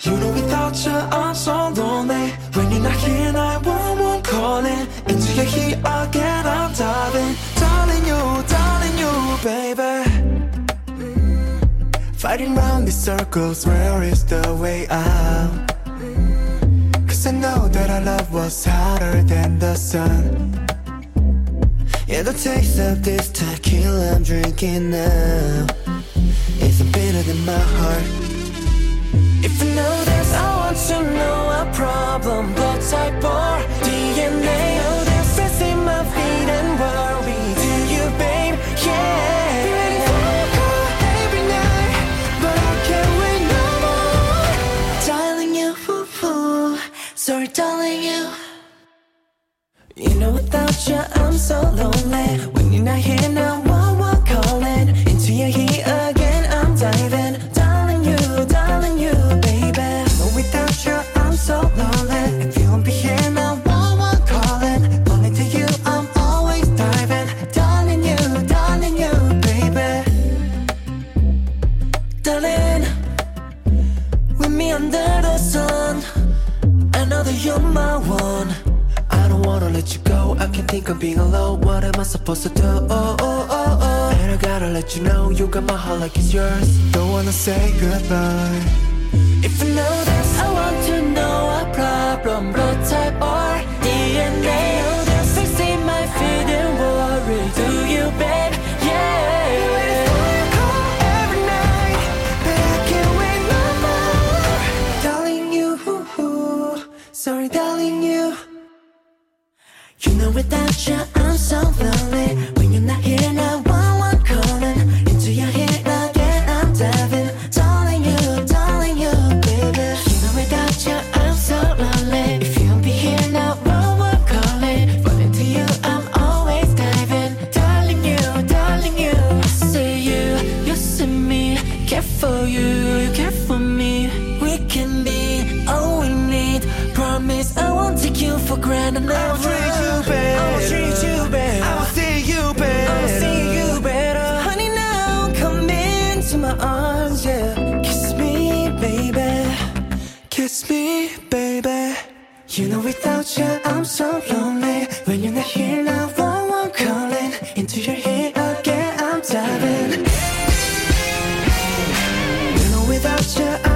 You know without you I'm so lonely. When you're not here 911 calling. Into your heat again I'm diving. Darling you, baby. Fighting round these circles, where is the way out? Cause I know that our love was hotter than the sun. Yeah, the taste of this tequila I'm drinking now isn't bitter than my heart. If you know this, I want to know our problem. Blood type or DNA. Know there's stress in my feet and worry. Do you, babe? Yeah. Be ready for a call every night, but I can't wait no more. Darling you, sorry darling you. You know without you I'm so lonely. When you're not here now, one calling. Into your heat again I'm diving. Darling you, baby. No, without you I'm so lonely. If you won't be here now, one calling. Only to you I'm always diving. Darling you, baby. Darling, with me under the sun, I know that you're my one. I don't wanna let you go, I can't think of being alone. What am I supposed to do? And I gotta let you know, you got my heart like it's yours. Don't wanna say goodbye. If you know this, I want to know our problem. Blood type or DNA. Know there's things in my feet and worry. Do you, babe? Yeah. Be ready for a call every night, but I can't wait no more. Darling you, sorry darling you. You know without you I'm so lonely. When you're not here now, one calling. Into your head again I'm diving. Darling you, baby. You know without you I'm so lonely. If you won't be here now, one calling. Falling to you I'm always diving. Darling you. I see you see me. Care for you care for me. We can be all we need. Promise I won't take you for granted. I'll treat you better. I'll see you better. Honey, now come into my arms, yeah. Kiss me, baby. You know without you I'm so lonely. When you're not here now, one calling. Into your head again I'm diving. You know without you